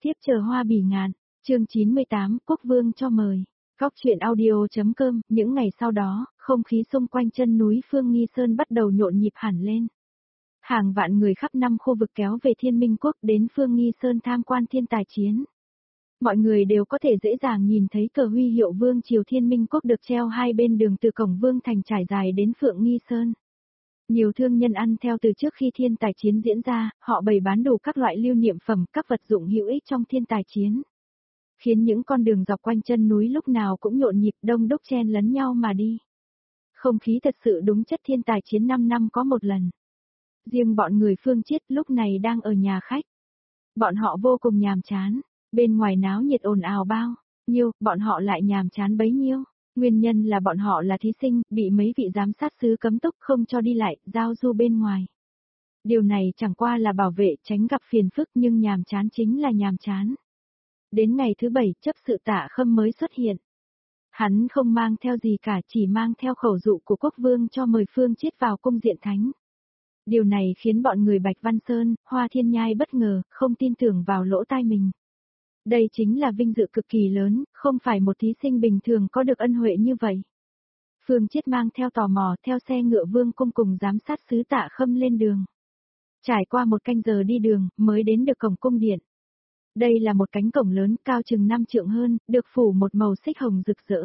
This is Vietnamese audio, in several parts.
Thiếp chờ hoa bỉ ngạn, chương 98, Quốc Vương cho mời. Góc truyện audio.com, những ngày sau đó, không khí xung quanh chân núi Phương Nghi Sơn bắt đầu nhộn nhịp hẳn lên. Hàng vạn người khắp năm khu vực kéo về Thiên Minh Quốc đến Phương Nghi Sơn tham quan thiên tài chiến. Mọi người đều có thể dễ dàng nhìn thấy cờ huy hiệu Vương Triều Thiên Minh Quốc được treo hai bên đường từ cổng Vương Thành trải dài đến Phượng Nghi Sơn. Nhiều thương nhân ăn theo từ trước khi thiên tài chiến diễn ra, họ bày bán đủ các loại lưu niệm phẩm, các vật dụng hữu ích trong thiên tài chiến. Khiến những con đường dọc quanh chân núi lúc nào cũng nhộn nhịp đông đúc chen lấn nhau mà đi. Không khí thật sự đúng chất thiên tài chiến 5 năm có một lần. Riêng bọn người Phương Chiết lúc này đang ở nhà khách. Bọn họ vô cùng nhàm chán, bên ngoài náo nhiệt ồn ào bao nhiêu, bọn họ lại nhàm chán bấy nhiêu. Nguyên nhân là bọn họ là thí sinh, bị mấy vị giám sát sứ cấm túc không cho đi lại, giao du bên ngoài. Điều này chẳng qua là bảo vệ tránh gặp phiền phức nhưng nhàm chán chính là nhàm chán. Đến ngày thứ 7, chấp sự Tạ Khâm mới xuất hiện. Hắn không mang theo gì cả, chỉ mang theo khẩu dụ của quốc vương cho mời Phương Chiết vào cung diện thánh. Điều này khiến bọn người Bạch Văn Sơn, Hoa Thiên Nhai bất ngờ, không tin tưởng vào lỗ tai mình. Đây chính là vinh dự cực kỳ lớn, không phải một thí sinh bình thường có được ân huệ như vậy. Phương Chiết mang theo tò mò theo xe ngựa vương cung cùng giám sát sứ Tạ Khâm lên đường. Trải qua một canh giờ đi đường, mới đến được cổng cung điện. Đây là một cánh cổng lớn, cao chừng 5 trượng hơn, được phủ một màu xích hồng rực rỡ.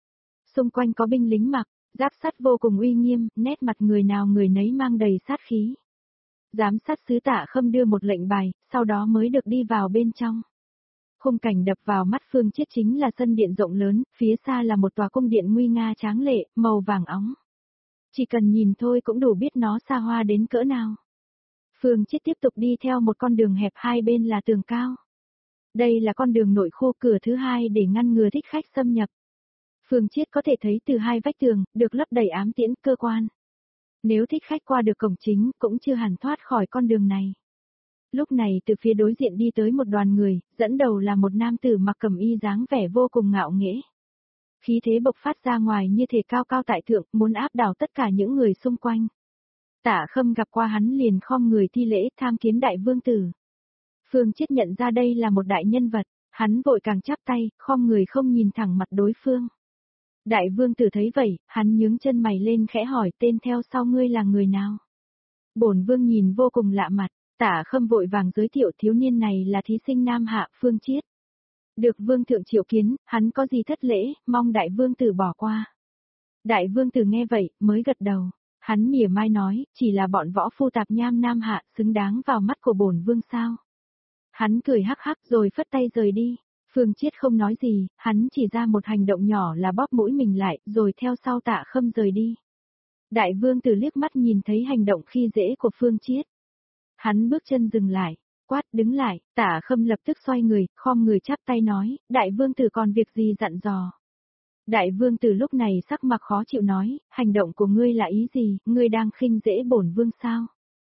Xung quanh có binh lính mặc, giáp sắt vô cùng uy nghiêm, nét mặt người nào người nấy mang đầy sát khí. Giám sát sứ Tạ Khâm đưa một lệnh bài, sau đó mới được đi vào bên trong. Khung cảnh đập vào mắt Phương Chiết chính là sân điện rộng lớn, phía xa là một tòa cung điện nguy nga tráng lệ, màu vàng óng. Chỉ cần nhìn thôi cũng đủ biết nó xa hoa đến cỡ nào. Phương Chiết tiếp tục đi theo một con đường hẹp, hai bên là tường cao. Đây là con đường nội khu, cửa thứ hai để ngăn ngừa thích khách xâm nhập. Phương Chiết có thể thấy từ hai vách tường, được lấp đầy ám tiễn cơ quan. Nếu thích khách qua được cổng chính, cũng chưa hẳn thoát khỏi con đường này. Lúc này từ phía đối diện đi tới một đoàn người, dẫn đầu là một nam tử mặc cẩm y dáng vẻ vô cùng ngạo nghễ. Khí thế bộc phát ra ngoài như thể cao cao tại thượng, muốn áp đảo tất cả những người xung quanh. Tạ Khâm gặp qua hắn liền khom người thi lễ tham kiến đại vương tử. Phương Chiết nhận ra đây là một đại nhân vật, hắn vội càng chắp tay, khom người không nhìn thẳng mặt đối phương. Đại vương tử thấy vậy, hắn nhướng chân mày lên khẽ hỏi tên theo sau ngươi là người nào. Bổn vương nhìn vô cùng lạ mặt, Tạ Khâm vội vàng giới thiệu thiếu niên này là thí sinh Nam Hạ Phương Chiết. Được vương thượng triệu kiến, hắn có gì thất lễ, mong đại vương tử bỏ qua. Đại vương tử nghe vậy, mới gật đầu. Hắn mỉa mai nói, chỉ là bọn võ phu tạp nham Nam Hạ xứng đáng vào mắt của bổn vương sao. Hắn cười hắc hắc rồi phất tay rời đi. Phương Chiết không nói gì, hắn chỉ ra một hành động nhỏ là bóp mũi mình lại, rồi theo sau Tạ Khâm rời đi. Đại vương tử liếc mắt nhìn thấy hành động khi dễ của Phương Chiết. Hắn bước chân dừng lại, quát đứng lại, Tạ Khâm lập tức xoay người, khom người chắp tay nói, đại vương tử còn việc gì dặn dò. Đại vương tử lúc này sắc mặt khó chịu nói, hành động của ngươi là ý gì, ngươi đang khinh dễ bổn vương sao?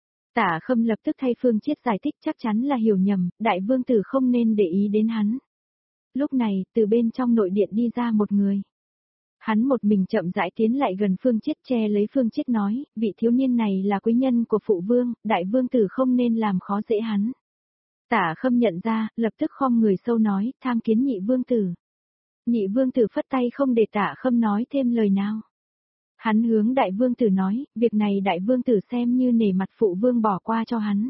Tạ Khâm lập tức thay Phương Chiết giải thích chắc chắn là hiểu nhầm, đại vương tử không nên để ý đến hắn. Lúc này, từ bên trong nội điện đi ra một người. Hắn một mình chậm rãi tiến lại gần Phương Chiết che lấy Phương Chiết nói, vị thiếu niên này là quý nhân của phụ vương, đại vương tử không nên làm khó dễ hắn. Tạ Khâm nhận ra, lập tức khom người sâu nói, tham kiến nhị vương tử. Nhị vương tử phất tay không để Tạ Khâm nói thêm lời nào. Hắn hướng đại vương tử nói, việc này đại vương tử xem như nể mặt phụ vương bỏ qua cho hắn.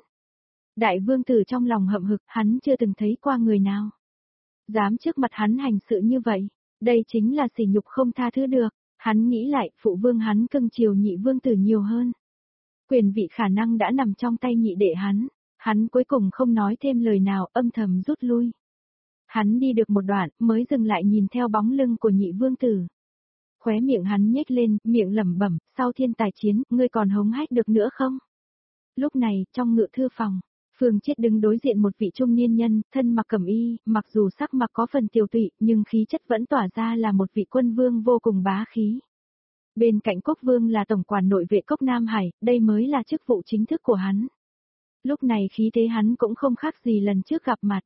Đại vương tử trong lòng hậm hực, hắn chưa từng thấy qua người nào dám trước mặt hắn hành sự như vậy. Đây chính là sỉ nhục không tha thứ được. Hắn nghĩ lại, phụ vương hắn cưng chiều nhị vương tử nhiều hơn. Quyền vị khả năng đã nằm trong tay nhị đệ hắn. Hắn cuối cùng không nói thêm lời nào, âm thầm rút lui. Hắn đi được một đoạn, mới dừng lại nhìn theo bóng lưng của nhị vương tử. Khóe miệng hắn nhếch lên, miệng lẩm bẩm, sau thiên tài chiến, ngươi còn hống hách được nữa không? Lúc này, trong ngự thư phòng, Phương Chiết đứng đối diện một vị trung niên nhân, thân mặc cẩm y, mặc dù sắc mặt có phần tiều tụy, nhưng khí chất vẫn tỏa ra là một vị quân vương vô cùng bá khí. Bên cạnh quốc vương là tổng quản nội vệ cốc Nam Hải, đây mới là chức vụ chính thức của hắn. Lúc này khí thế hắn cũng không khác gì lần trước gặp mặt.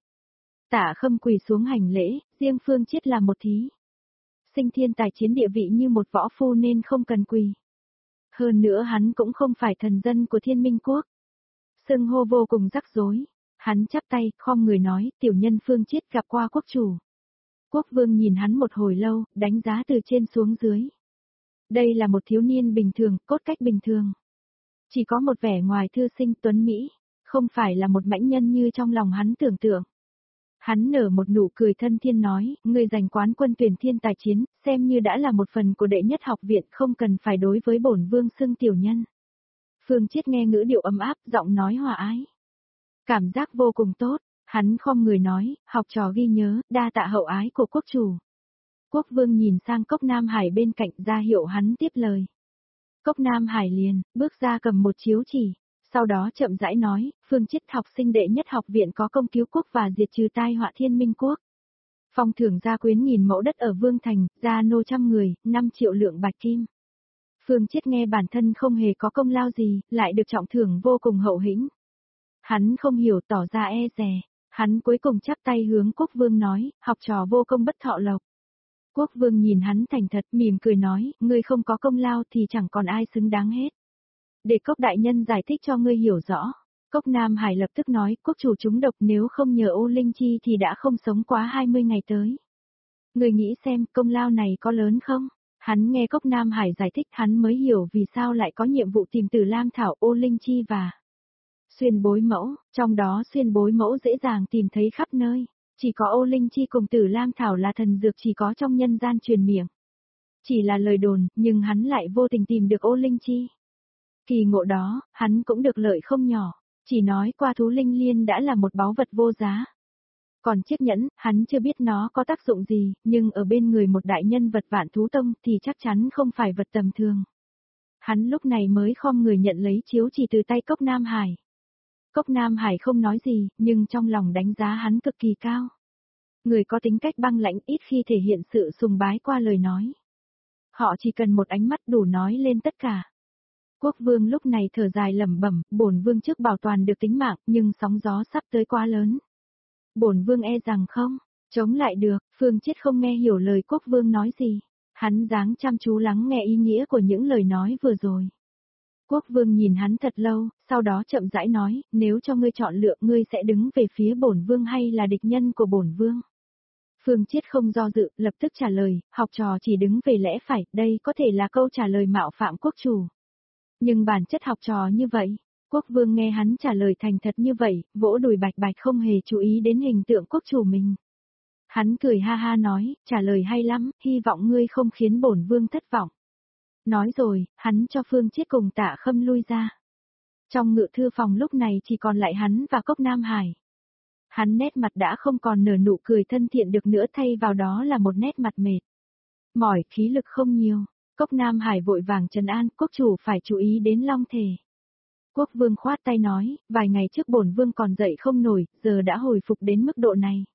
Tạ Khâm quỳ xuống hành lễ, riêng Phương Chiết là một thí sinh thiên tài chiến địa vị như một võ phu nên không cần quỳ. Hơn nữa hắn cũng không phải thần dân của Thiên Minh Quốc. Xưng hô vô cùng rắc rối. Hắn chắp tay, khom người nói, tiểu nhân Phương Chiết gặp qua quốc chủ. Quốc vương nhìn hắn một hồi lâu, đánh giá từ trên xuống dưới. Đây là một thiếu niên bình thường, cốt cách bình thường. Chỉ có một vẻ ngoài thư sinh tuấn Mỹ, không phải là một mãnh nhân như trong lòng hắn tưởng tượng. Hắn nở một nụ cười thân thiên nói, ngươi giành quán quân tuyển thiên tài chiến, xem như đã là một phần của đệ nhất học viện, không cần phải đối với bổn vương xưng tiểu nhân. Phương Chiết nghe ngữ điệu ấm áp, giọng nói hòa ái. Cảm giác vô cùng tốt, hắn khom người nói, học trò ghi nhớ, đa tạ hậu ái của quốc chủ. Quốc vương nhìn sang Cốc Nam Hải bên cạnh ra hiệu hắn tiếp lời. Cốc Nam Hải liền, bước ra cầm một chiếu chỉ, sau đó chậm rãi nói, Phương Chiết học sinh đệ nhất học viện có công cứu quốc và diệt trừ tai họa Thiên Minh quốc. Phong thưởng gia quyến 1000 mẫu đất ở Vương Thành, gia nô 100 người, 5 triệu lượng bạch kim. Phương Chiết nghe bản thân không hề có công lao gì, lại được trọng thưởng vô cùng hậu hĩnh. Hắn không hiểu tỏ ra e dè, hắn cuối cùng chắp tay hướng quốc vương nói, học trò vô công bất thọ lộc. Quốc vương nhìn hắn thành thật mỉm cười nói, ngươi không có công lao thì chẳng còn ai xứng đáng hết. Để Cốc đại nhân giải thích cho ngươi hiểu rõ. Cốc Nam Hải lập tức nói, quốc chủ trúng độc nếu không nhờ ô linh chi thì đã không sống quá 20 ngày tới. Ngươi nghĩ xem công lao này có lớn không? Hắn nghe Cốc Nam Hải giải thích hắn mới hiểu vì sao lại có nhiệm vụ tìm Tử Lam Thảo, ô linh chi và xuyên bối mẫu, trong đó xuyên bối mẫu dễ dàng tìm thấy khắp nơi. Chỉ có ô linh chi cùng Tử Lam Thảo là thần dược chỉ có trong nhân gian truyền miệng. Chỉ là lời đồn, nhưng hắn lại vô tình tìm được ô linh chi. Kỳ ngộ đó, hắn cũng được lợi không nhỏ, chỉ nói qua thú linh liên đã là một báu vật vô giá. Còn chiếc nhẫn, hắn chưa biết nó có tác dụng gì, nhưng ở bên người một đại nhân vật Vạn Thú Tông thì chắc chắn không phải vật tầm thường. Hắn lúc này mới khom người nhận lấy chiếu chỉ từ tay Cốc Nam Hải. Cốc Nam Hải không nói gì, nhưng trong lòng đánh giá hắn cực kỳ cao. Người có tính cách băng lãnh ít khi thể hiện sự sùng bái qua lời nói. Họ chỉ cần một ánh mắt đủ nói lên tất cả. Quốc vương lúc này thở dài lẩm bẩm, bổn vương trước bảo toàn được tính mạng, nhưng sóng gió sắp tới quá lớn. Bổn vương e rằng không, chống lại được, Phương Chiết không nghe hiểu lời quốc vương nói gì. Hắn dáng chăm chú lắng nghe ý nghĩa của những lời nói vừa rồi. Quốc vương nhìn hắn thật lâu, sau đó chậm rãi nói, nếu cho ngươi chọn lựa ngươi sẽ đứng về phía bổn vương hay là địch nhân của bổn vương. Phương Chiết không do dự, lập tức trả lời, học trò chỉ đứng về lẽ phải, đây có thể là câu trả lời mạo phạm quốc chủ. Nhưng bản chất học trò như vậy, quốc vương nghe hắn trả lời thành thật như vậy, vỗ đùi bạch bạch không hề chú ý đến hình tượng quốc chủ mình. Hắn cười ha ha nói, trả lời hay lắm, hy vọng ngươi không khiến bổn vương thất vọng. Nói rồi, hắn cho Phương Chiết cùng Tạ Khâm lui ra. Trong ngự thư phòng lúc này chỉ còn lại hắn và Cốc Nam Hải. Hắn nét mặt đã không còn nở nụ cười thân thiện được nữa, thay vào đó là một nét mặt mệt. Mỏi, khí lực không nhiều. Cốc Nam Hải vội vàng trấn an, quốc chủ phải chú ý đến long thể. Quốc vương khoát tay nói, vài ngày trước bổn vương còn dậy không nổi, giờ đã hồi phục đến mức độ này.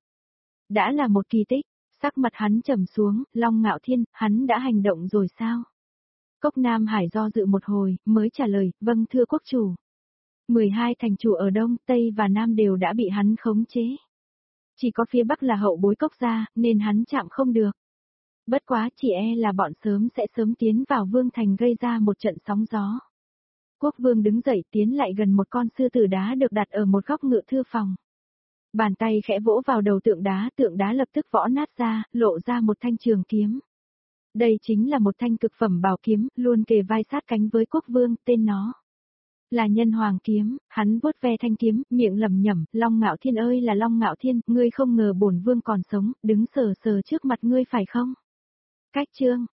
Đã là một kỳ tích, sắc mặt hắn trầm xuống, Long Ngạo Thiên, hắn đã hành động rồi sao? Cốc Nam Hải do dự một hồi, mới trả lời, vâng thưa quốc chủ. 12 thành chủ ở Đông, Tây và Nam đều đã bị hắn khống chế. Chỉ có phía Bắc là hậu bối Cốc gia, nên hắn chạm không được. Bất quá chỉ e là bọn sẽ sớm tiến vào Vương Thành gây ra một trận sóng gió. Quốc vương đứng dậy tiến lại gần một con sư tử đá được đặt ở một góc ngự thư phòng. Bàn tay khẽ vỗ vào đầu tượng đá lập tức võ nát ra, lộ ra một thanh trường kiếm. Đây chính là một thanh cực phẩm bảo kiếm, luôn kề vai sát cánh với quốc vương, tên nó là Nhân Hoàng kiếm. Hắn vuốt ve thanh kiếm, miệng lẩm nhẩm, Long Ngạo Thiên ơi là Long Ngạo Thiên, ngươi không ngờ bổn vương còn sống, đứng sờ sờ trước mặt ngươi phải không? Cách chương